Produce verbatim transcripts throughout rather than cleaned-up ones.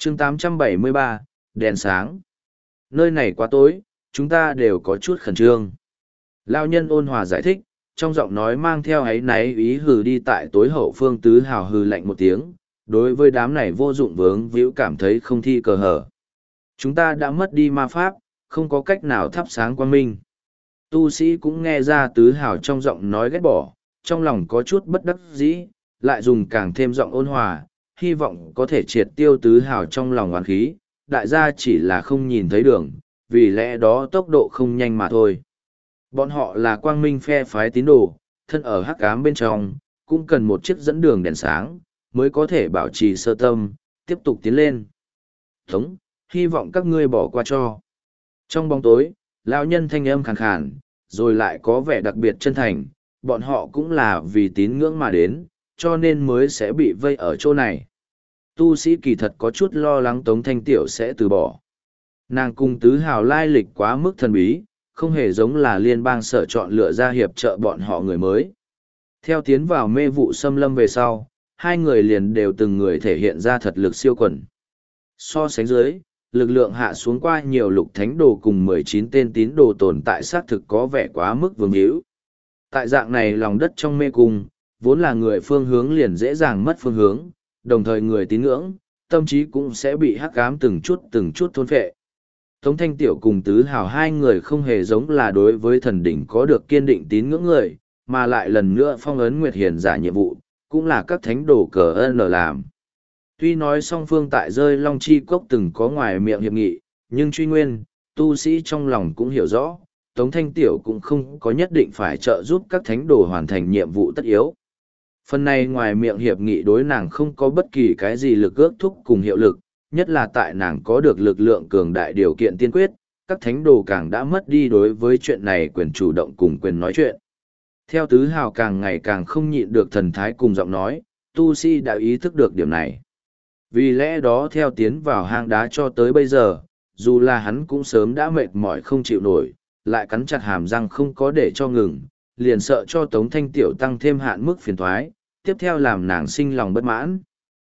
chương tám trăm bảy mươi ba, đèn sáng. Nơi này quá tối, chúng ta đều có chút khẩn trương. Lao nhân ôn hòa giải thích, trong giọng nói mang theo áy náy ý hừ đi tại tối hậu phương tứ hào hừ lạnh một tiếng, đối với đám này vô dụng vướng víu cảm thấy không thi cờ hở. Chúng ta đã mất đi ma pháp, không có cách nào thắp sáng quang minh. Tu sĩ cũng nghe ra tứ hào trong giọng nói ghét bỏ, trong lòng có chút bất đắc dĩ, lại dùng càng thêm giọng ôn hòa, hy vọng có thể triệt tiêu tứ hào trong lòng oán khí, đại gia chỉ là không nhìn thấy đường, vì lẽ đó tốc độ không nhanh mà thôi. Bọn họ là quang minh phe phái tín đồ, thân ở hắc ám bên trong, cũng cần một chiếc dẫn đường đèn sáng, mới có thể bảo trì sơ tâm, tiếp tục tiến lên. Thống, hy vọng các ngươi bỏ qua cho. Trong bóng tối, lão nhân thanh âm khàn khàn, rồi lại có vẻ đặc biệt chân thành, bọn họ cũng là vì tín ngưỡng mà đến, cho nên mới sẽ bị vây ở chỗ này. Tu sĩ kỳ thật có chút lo lắng Tống Thanh Tiểu sẽ từ bỏ. Nàng cùng tứ hào lai lịch quá mức thần bí, không hề giống là liên bang sở chọn lựa ra hiệp trợ bọn họ người mới. Theo tiến vào mê vụ xâm lâm về sau, hai người liền đều từng người thể hiện ra thật lực siêu quần. So sánh dưới, lực lượng hạ xuống qua nhiều lục thánh đồ cùng mười chín tên tín đồ tồn tại xác thực có vẻ quá mức vương hữu. Tại dạng này lòng đất trong mê cung, vốn là người phương hướng liền dễ dàng mất phương hướng, đồng thời người tín ngưỡng, tâm trí cũng sẽ bị hắc ám từng chút từng chút thôn phệ. Tống Thanh Tiểu cùng Tứ Hào hai người không hề giống là đối với thần đỉnh có được kiên định tín ngưỡng người, mà lại lần nữa phong ấn Nguyệt Hiền giả nhiệm vụ, cũng là các thánh đồ cờ ơn làm. Tuy nói song phương tại rơi Long Chi Cốc từng có ngoài miệng hiệp nghị, nhưng truy nguyên, tu sĩ trong lòng cũng hiểu rõ, Tống Thanh Tiểu cũng không có nhất định phải trợ giúp các thánh đồ hoàn thành nhiệm vụ tất yếu. Phần này ngoài miệng hiệp nghị đối nàng không có bất kỳ cái gì lực ước thúc cùng hiệu lực, nhất là tại nàng có được lực lượng cường đại điều kiện tiên quyết, các thánh đồ càng đã mất đi đối với chuyện này quyền chủ động cùng quyền nói chuyện. Theo Tứ Hào càng ngày càng không nhịn được thần thái cùng giọng nói, tu sĩ đã ý thức được điểm này. Vì lẽ đó theo tiến vào hang đá cho tới bây giờ, dù là hắn cũng sớm đã mệt mỏi không chịu nổi, lại cắn chặt hàm răng không có để cho ngừng, liền sợ cho Tống Thanh Tiểu tăng thêm hạn mức phiền thoái, tiếp theo làm nàng sinh lòng bất mãn.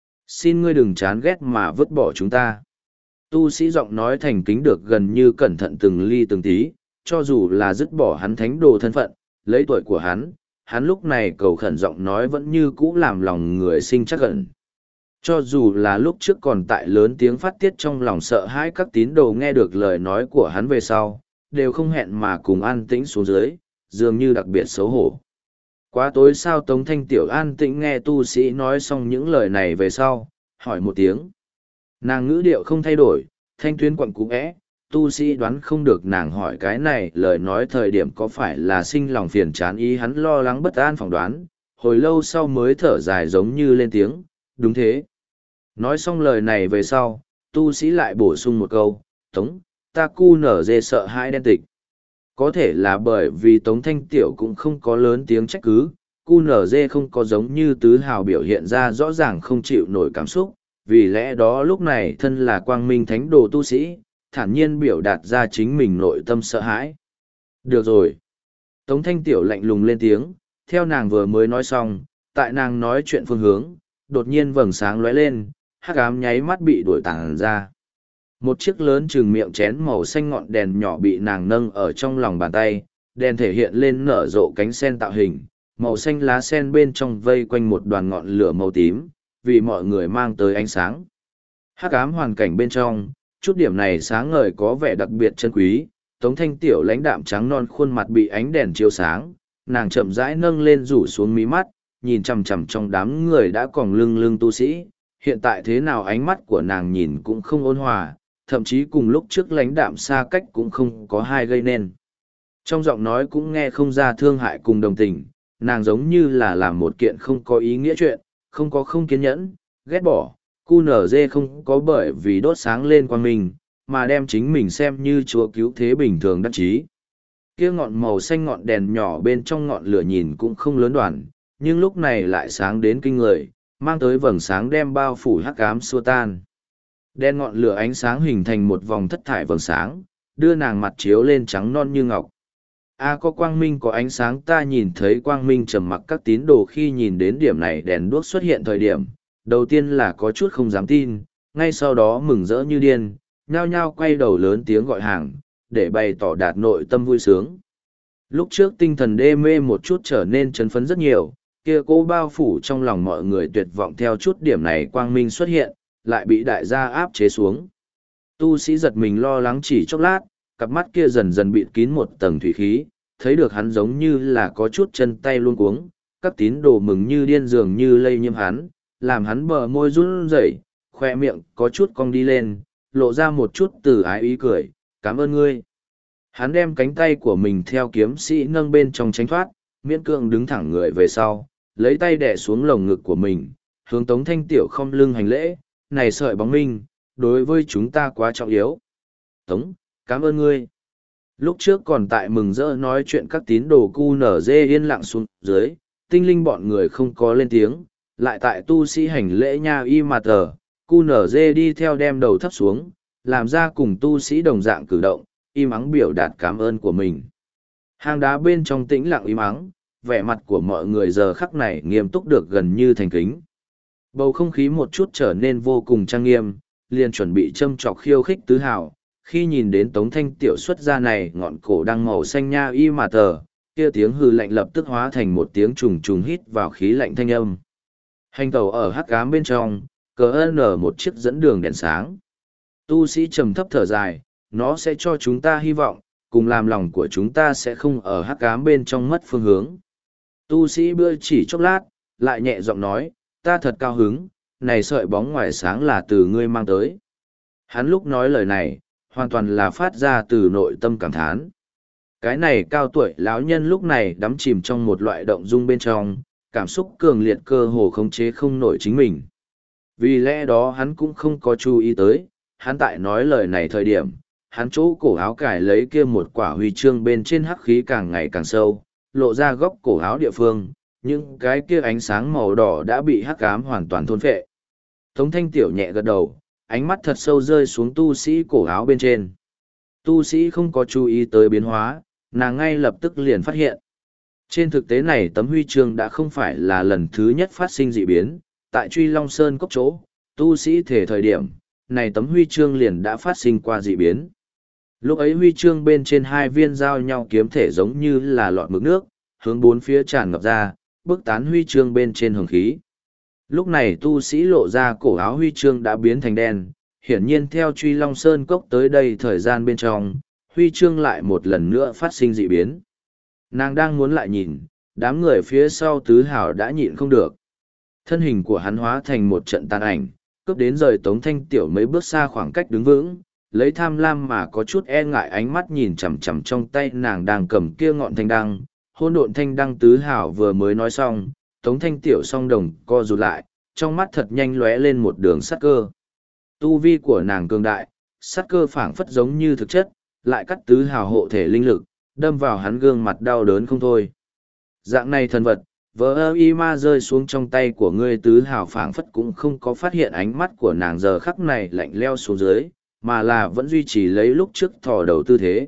Xin ngươi đừng chán ghét mà vứt bỏ chúng ta. Tu sĩ giọng nói thành kính được gần như cẩn thận từng ly từng tí, cho dù là dứt bỏ hắn thánh đồ thân phận, lấy tuổi của hắn, hắn lúc này cầu khẩn giọng nói vẫn như cũ làm lòng người sinh chắc ẩn. Cho dù là lúc trước còn tại lớn tiếng phát tiết trong lòng sợ hãi các tín đồ nghe được lời nói của hắn về sau, đều không hẹn mà cùng an tĩnh xuống dưới, dường như đặc biệt xấu hổ. Quá tối sao Tống Thanh Tiểu an tĩnh nghe tu sĩ nói xong những lời này về sau, hỏi một tiếng. Nàng ngữ điệu không thay đổi, thanh tuyến quặn cú ẽ, tu sĩ đoán không được nàng hỏi cái này lời nói thời điểm có phải là sinh lòng phiền chán ý hắn lo lắng bất an phỏng đoán, hồi lâu sau mới thở dài giống như lên tiếng, đúng thế. Nói xong lời này về sau, tu sĩ lại bổ sung một câu, Tống, ta cu nở dê sợ hãi đen tịch. Có thể là bởi vì Tống Thanh Tiểu cũng không có lớn tiếng trách cứ, cu nở dê không có giống như Tứ Hào biểu hiện ra rõ ràng không chịu nổi cảm xúc, vì lẽ đó lúc này thân là quang minh thánh đồ tu sĩ, thản nhiên biểu đạt ra chính mình nội tâm sợ hãi. Được rồi. Tống Thanh Tiểu lạnh lùng lên tiếng, theo nàng vừa mới nói xong, tại nàng nói chuyện phương hướng, đột nhiên vầng sáng lóe lên, hắc ám nháy mắt bị đuổi tàng ra. Một chiếc lớn chừng miệng chén màu xanh ngọn đèn nhỏ bị nàng nâng ở trong lòng bàn tay, đèn thể hiện lên nở rộ cánh sen tạo hình, màu xanh lá sen bên trong vây quanh một đoàn ngọn lửa màu tím, vì mọi người mang tới ánh sáng. Hắc ám hoàn cảnh bên trong, chút điểm này sáng ngời có vẻ đặc biệt chân quý, Tống Thanh Tiểu lãnh đạm trắng non khuôn mặt bị ánh đèn chiếu sáng, nàng chậm rãi nâng lên rủ xuống mí mắt, nhìn chằm chằm trong đám người đã còn lưng lưng tu sĩ, hiện tại thế nào ánh mắt của nàng nhìn cũng không ôn hòa, thậm chí cùng lúc trước lãnh đạm xa cách cũng không có hai gây nên. Trong giọng nói cũng nghe không ra thương hại cùng đồng tình, nàng giống như là làm một kiện không có ý nghĩa chuyện, không có không kiên nhẫn, ghét bỏ, cu nở dê không có bởi vì đốt sáng lên qua mình, mà đem chính mình xem như chúa cứu thế bình thường đắc chí. Kia ngọn màu xanh ngọn đèn nhỏ bên trong ngọn lửa nhìn cũng không lớn đoàn, nhưng lúc này lại sáng đến kinh người, mang tới vầng sáng đem bao phủ hắc ám xua tan. Đen ngọn lửa ánh sáng hình thành một vòng thất thải vầng sáng, đưa nàng mặt chiếu lên trắng non như ngọc. A có quang minh có ánh sáng, ta nhìn thấy quang minh trầm mặc các tín đồ khi nhìn đến điểm này đèn đuốc xuất hiện thời điểm, đầu tiên là có chút không dám tin, ngay sau đó mừng rỡ như điên, nhao nhao quay đầu lớn tiếng gọi hàng, để bày tỏ đạt nội tâm vui sướng. Lúc trước tinh thần đê mê một chút trở nên chấn phấn rất nhiều, kia cố bao phủ trong lòng mọi người tuyệt vọng theo chút điểm này quang minh xuất hiện, lại bị đại gia áp chế xuống. Tu sĩ giật mình lo lắng chỉ chốc lát, cặp mắt kia dần dần bịt kín một tầng thủy khí, thấy được hắn giống như là có chút chân tay luôn cuống, các tín đồ mừng như điên dường như lây nhiễm hắn, làm hắn bờ môi run rẩy, khoe miệng có chút cong đi lên, lộ ra một chút từ ái ý cười, cảm ơn ngươi. Hắn đem cánh tay của mình theo kiếm sĩ nâng bên trong tránh thoát, miễn cưỡng đứng thẳng người về sau, lấy tay đè xuống lồng ngực của mình, hướng Tống Thanh Tiểu không lưng hành lễ, này sợi bóng minh, đối với chúng ta quá trọng yếu. Tống, cảm ơn ngươi. Lúc trước còn tại mừng rỡ nói chuyện các tín đồ cu nở dê yên lặng xuống dưới, tinh linh bọn người không có lên tiếng, lại tại tu sĩ hành lễ nha y mà tờ, cu nở dê đi theo đem đầu thấp xuống, làm ra cùng tu sĩ đồng dạng cử động, im ắng biểu đạt cảm ơn của mình. Hang đá bên trong tĩnh lặng im ắng, vẻ mặt của mọi người giờ khắc này nghiêm túc được gần như thành kính. Bầu không khí một chút trở nên vô cùng trang nghiêm, liền chuẩn bị châm chọc khiêu khích tứ hào. Khi nhìn đến Tống Thanh Tiểu xuất ra này ngọn cổ đang màu xanh nha y mà tờ, kia tiếng hư lạnh lập tức hóa thành một tiếng trùng trùng hít vào khí lạnh thanh âm. Hành tàu ở hắc ám bên trong, cờ nở một chiếc dẫn đường đèn sáng. Tu sĩ trầm thấp thở dài, nó sẽ cho chúng ta hy vọng, cùng làm lòng của chúng ta sẽ không ở hắc ám bên trong mất phương hướng. Tu sĩ bữa chỉ chốc lát, lại nhẹ giọng nói, ta thật cao hứng, này sợi bóng ngoài sáng là từ ngươi mang tới. Hắn lúc nói lời này, hoàn toàn là phát ra từ nội tâm cảm thán. Cái này cao tuổi lão nhân lúc này đắm chìm trong một loại động dung bên trong, cảm xúc cường liệt cơ hồ khống chế không nổi chính mình. Vì lẽ đó hắn cũng không có chú ý tới, hắn tại nói lời này thời điểm, hắn chỗ cổ áo cải lấy kia một quả huy chương bên trên hắc khí càng ngày càng sâu, lộ ra góc cổ áo địa phương, những cái kia ánh sáng màu đỏ đã bị hắc ám hoàn toàn thôn phệ. Tống Thanh Tiểu nhẹ gật đầu, ánh mắt thật sâu rơi xuống tu sĩ cổ áo bên trên. Tu sĩ không có chú ý tới biến hóa, nàng ngay lập tức liền phát hiện. Trên thực tế này tấm huy chương đã không phải là lần thứ nhất phát sinh dị biến, tại Truy Long Sơn cốc chỗ, tu sĩ thể thời điểm, này tấm huy chương liền đã phát sinh qua dị biến. Lúc ấy huy chương bên trên hai viên giao nhau kiếm thể giống như là lọt mực nước, hướng bốn phía tràn ngập ra, bức tán huy chương bên trên hồng khí. Lúc này tu sĩ lộ ra cổ áo huy chương đã biến thành đen, hiển nhiên theo Truy Long Sơn cốc tới đây thời gian bên trong, huy chương lại một lần nữa phát sinh dị biến. Nàng đang muốn lại nhìn, đám người phía sau tứ hào đã nhịn không được. Thân hình của hắn hóa thành một trận tàn ảnh, cướp đến rời Tống Thanh Tiểu mấy bước xa khoảng cách đứng vững, lấy tham lam mà có chút e ngại ánh mắt nhìn chằm chằm trong tay nàng đang cầm kia ngọn thanh đăng. Hôn độn thanh đăng tứ hào vừa mới nói xong, Tống Thanh Tiểu song đồng co rụt lại, trong mắt thật nhanh lóe lên một đường sắt cơ. Tu vi của nàng cường đại, sắt cơ phảng phất giống như thực chất, lại cắt tứ hào hộ thể linh lực, đâm vào hắn gương mặt đau đớn không thôi. Dạng này thần vật, vỡ ơ y ma rơi xuống trong tay của ngươi tứ hào phảng phất cũng không có phát hiện ánh mắt của nàng giờ khắc này lạnh leo xuống dưới, mà là vẫn duy trì lấy lúc trước thò đầu tư thế.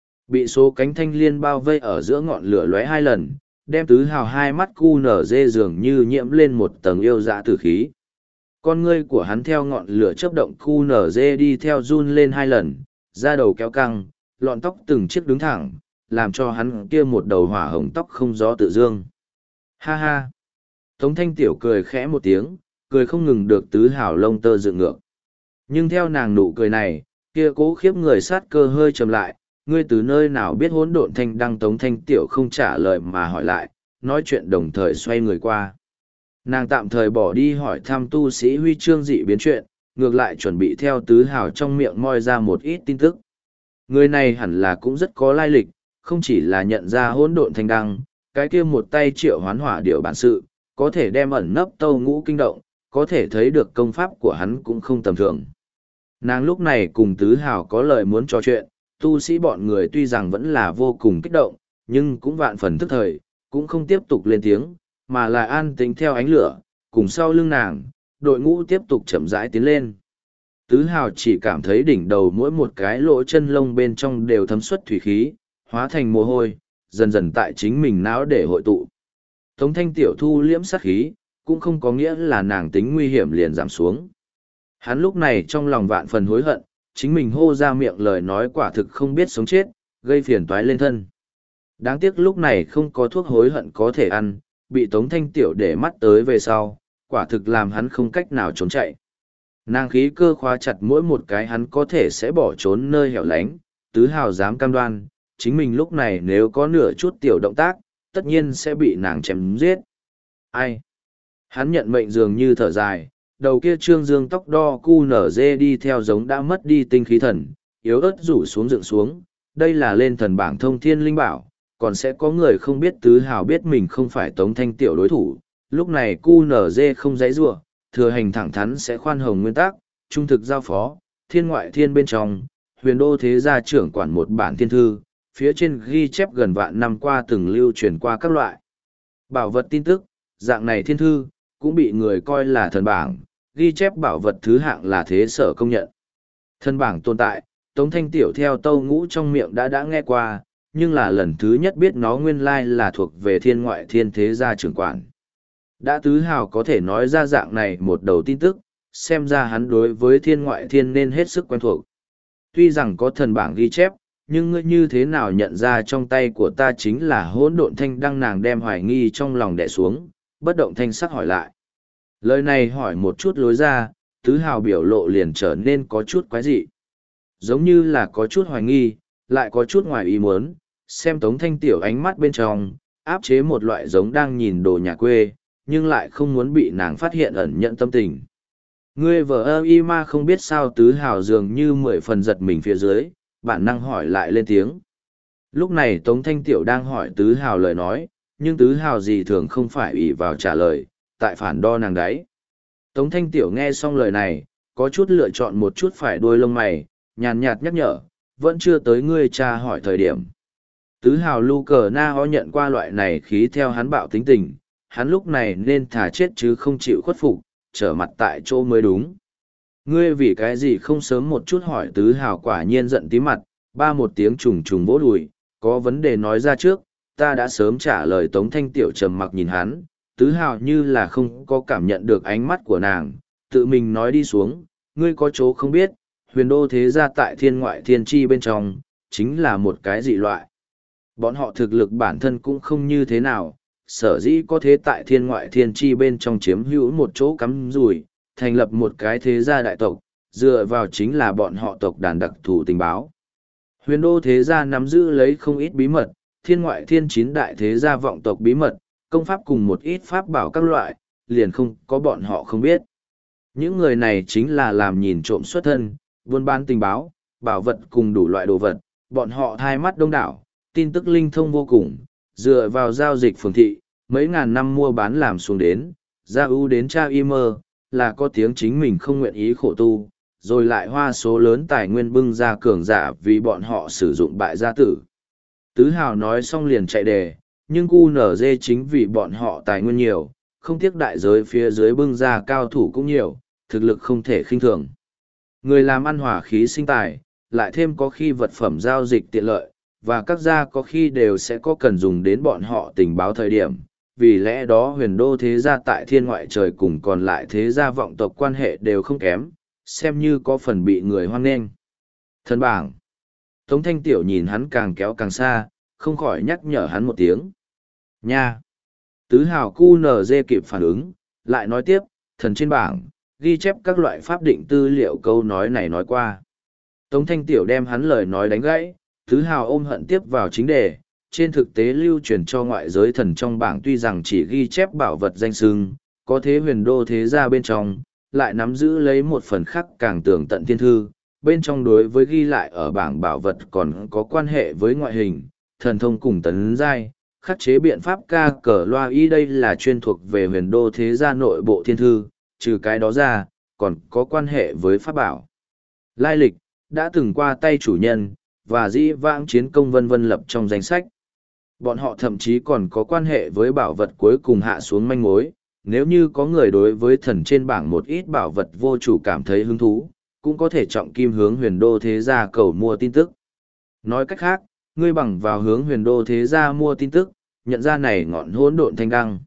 Bị số cánh thanh liên bao vây ở giữa ngọn lửa lóe hai lần, đem tứ hào hai mắt cu nở dê dường như nhiễm lên một tầng yêu dã tử khí. Con ngươi của hắn theo ngọn lửa chớp động cu nở dê đi theo run lên hai lần, da đầu kéo căng, lọn tóc từng chiếc đứng thẳng, làm cho hắn kia một đầu hỏa hồng tóc không gió tự dương. Ha ha! Tống Thanh Tiểu cười khẽ một tiếng, cười không ngừng được tứ hào lông tơ dựng ngược. Nhưng theo nàng nụ cười này, kia cố khiếp người sát cơ hơi trầm lại, ngươi từ nơi nào biết hỗn độn thanh đăng. Tống Thanh Tiểu không trả lời mà hỏi lại, nói chuyện đồng thời xoay người qua. Nàng tạm thời bỏ đi hỏi thăm tu sĩ huy chương dị biến chuyện, ngược lại chuẩn bị theo tứ hào trong miệng moi ra một ít tin tức. Người này hẳn là cũng rất có lai lịch, không chỉ là nhận ra hỗn độn thanh đăng, cái kia một tay triệu hoán hỏa điệu bản sự, có thể đem ẩn nấp tâu ngũ kinh động, có thể thấy được công pháp của hắn cũng không tầm thường. Nàng lúc này cùng tứ hào có lời muốn trò chuyện, tu sĩ bọn người tuy rằng vẫn là vô cùng kích động, nhưng cũng vạn phần thức thời, cũng không tiếp tục lên tiếng, mà là an tĩnh theo ánh lửa, cùng sau lưng nàng, đội ngũ tiếp tục chậm rãi tiến lên. Tứ hào chỉ cảm thấy đỉnh đầu mỗi một cái lỗ chân lông bên trong đều thấm xuất thủy khí, hóa thành mồ hôi, dần dần tại chính mình não để hội tụ. Tống Thanh Tiểu thu liễm sát khí, cũng không có nghĩa là nàng tính nguy hiểm liền giảm xuống. Hắn lúc này trong lòng vạn phần hối hận, chính mình hô ra miệng lời nói quả thực không biết sống chết, gây phiền toái lên thân. Đáng tiếc lúc này không có thuốc hối hận có thể ăn, bị Tống Thanh Tiểu để mắt tới về sau, quả thực làm hắn không cách nào trốn chạy. Nàng khí cơ khóa chặt mỗi một cái hắn có thể sẽ bỏ trốn nơi hẻo lánh, tứ hào dám cam đoan, chính mình lúc này nếu có nửa chút tiểu động tác, tất nhiên sẽ bị nàng chém giết. Ai? Hắn nhận mệnh dường như thở dài, đầu kia trương dương tóc đo cu nở dê đi theo giống đã mất đi tinh khí thần, yếu ớt rủ xuống dựng xuống, đây là lên thần bảng thông thiên linh bảo, còn sẽ có người không biết tứ hào biết mình không phải Tống Thanh Tiểu đối thủ, lúc này cu nở dê không dãy rủa, thừa hành thẳng thắn sẽ khoan hồng nguyên tắc, trung thực giao phó, thiên ngoại thiên bên trong, huyền đô thế gia trưởng quản một bản thiên thư, phía trên ghi chép gần vạn năm qua từng lưu truyền qua các loại bảo vật tin tức, dạng này thiên thư, cũng bị người coi là thần bảng, ghi chép bảo vật thứ hạng là thế sở công nhận. Thần bảng tồn tại, Tống Thanh Tiểu theo tâu ngũ trong miệng đã đã nghe qua, nhưng là lần thứ nhất biết nó nguyên lai là thuộc về thiên ngoại thiên thế gia trưởng quản. Đã tứ hào có thể nói ra dạng này một đầu tin tức, xem ra hắn đối với thiên ngoại thiên nên hết sức quen thuộc. Tuy rằng có thần bảng ghi chép, nhưng ngươi như thế nào nhận ra trong tay của ta chính là hỗn độn thanh đăng, nàng đem hoài nghi trong lòng đè xuống, bất động thanh sắc hỏi lại. Lời này hỏi một chút lối ra, tứ hào biểu lộ liền trở nên có chút quái dị. Giống như là có chút hoài nghi, lại có chút ngoài ý muốn, xem Tống Thanh Tiểu ánh mắt bên trong, áp chế một loại giống đang nhìn đồ nhà quê, nhưng lại không muốn bị nàng phát hiện ẩn nhận tâm tình. Ngươi vợ ơ y ma không biết sao tứ hào dường như mười phần giật mình phía dưới, bản năng hỏi lại lên tiếng. Lúc này Tống Thanh Tiểu đang hỏi tứ hào lời nói, nhưng tứ hào gì thường không phải ủy vào trả lời, tại phản đo nàng đấy. Tống Thanh Tiểu nghe xong lời này, có chút lựa chọn một chút phải đuôi lông mày, nhàn nhạt nhắc nhở, vẫn chưa tới ngươi cha hỏi thời điểm. Tứ hào lu cờ na ho nhận qua loại này khí theo hắn bạo tính tình, hắn lúc này nên thả chết chứ không chịu khuất phục, trở mặt tại chỗ mới đúng. Ngươi vì cái gì không sớm một chút hỏi tứ hào quả nhiên giận tí mặt, ba một tiếng trùng trùng vỗ đùi, có vấn đề nói ra trước, ta đã sớm trả lời. Tống Thanh Tiểu trầm mặc nhìn hắn, tứ hào như là không có cảm nhận được ánh mắt của nàng, tự mình nói đi xuống, ngươi có chỗ không biết, huyền đô thế gia tại thiên ngoại thiên tri bên trong, chính là một cái dị loại. Bọn họ thực lực bản thân cũng không như thế nào, sở dĩ có thế tại thiên ngoại thiên tri bên trong chiếm hữu một chỗ cắm rủi, thành lập một cái thế gia đại tộc, dựa vào chính là bọn họ tộc đàn đặc thù tình báo. Huyền đô thế gia nắm giữ lấy không ít bí mật, thiên ngoại thiên chín đại thế gia vọng tộc bí mật, công pháp cùng một ít pháp bảo các loại, liền không có bọn họ không biết. Những người này chính là làm nhìn trộm xuất thân, buôn bán tình báo, bảo vật cùng đủ loại đồ vật, bọn họ hai mắt đông đảo, tin tức linh thông vô cùng, dựa vào giao dịch phường thị, mấy ngàn năm mua bán làm xuống đến, gia ưu đến cha y mơ, là có tiếng chính mình không nguyện ý khổ tu, rồi lại hoa số lớn tài nguyên bưng ra cường giả vì bọn họ sử dụng bại gia tử. Tứ hào nói xong liền chạy đề, nhưng cu nở dê chính vì bọn họ tài nguyên nhiều, không tiếc đại giới phía dưới bưng ra cao thủ cũng nhiều, thực lực không thể khinh thường. Người làm ăn hỏa khí sinh tài, lại thêm có khi vật phẩm giao dịch tiện lợi, và các gia có khi đều sẽ có cần dùng đến bọn họ tình báo thời điểm. Vì lẽ đó huyền đô thế gia tại thiên ngoại trời cùng còn lại thế gia vọng tộc quan hệ đều không kém, xem như có phần bị người hoan nghênh. Thần bảng. Tống Thanh Tiểu nhìn hắn càng kéo càng xa, không khỏi nhắc nhở hắn một tiếng. Nha! Tứ hào cu nở dê kịp phản ứng, lại nói tiếp, thần trên bảng, ghi chép các loại pháp định tư liệu câu nói này nói qua. Tống Thanh Tiểu đem hắn lời nói đánh gãy, tứ hào ôm hận tiếp vào chính đề. Trên thực tế lưu truyền cho ngoại giới thần trong bảng tuy rằng chỉ ghi chép bảo vật danh xưng, có thế huyền đô thế gia bên trong, lại nắm giữ lấy một phần khác càng tường tận thiên thư, bên trong đối với ghi lại ở bảng bảo vật còn có quan hệ với ngoại hình, thần thông cùng tấn giai, khắc chế biện pháp ca cờ loa y, đây là chuyên thuộc về huyền đô thế gia nội bộ thiên thư, trừ cái đó ra, còn có quan hệ với pháp bảo. Lai lịch, đã từng qua tay chủ nhân, và dĩ vãng chiến công vân vân lập trong danh sách. Bọn họ thậm chí còn có quan hệ với bảo vật cuối cùng hạ xuống manh mối, nếu như có người đối với thần trên bảng một ít bảo vật vô chủ cảm thấy hứng thú, cũng có thể trọng kim hướng huyền đô thế gia cầu mua tin tức. Nói cách khác, ngươi bằng vào hướng huyền đô thế gia mua tin tức, nhận ra này ngọn hỗn độn thanh đăng.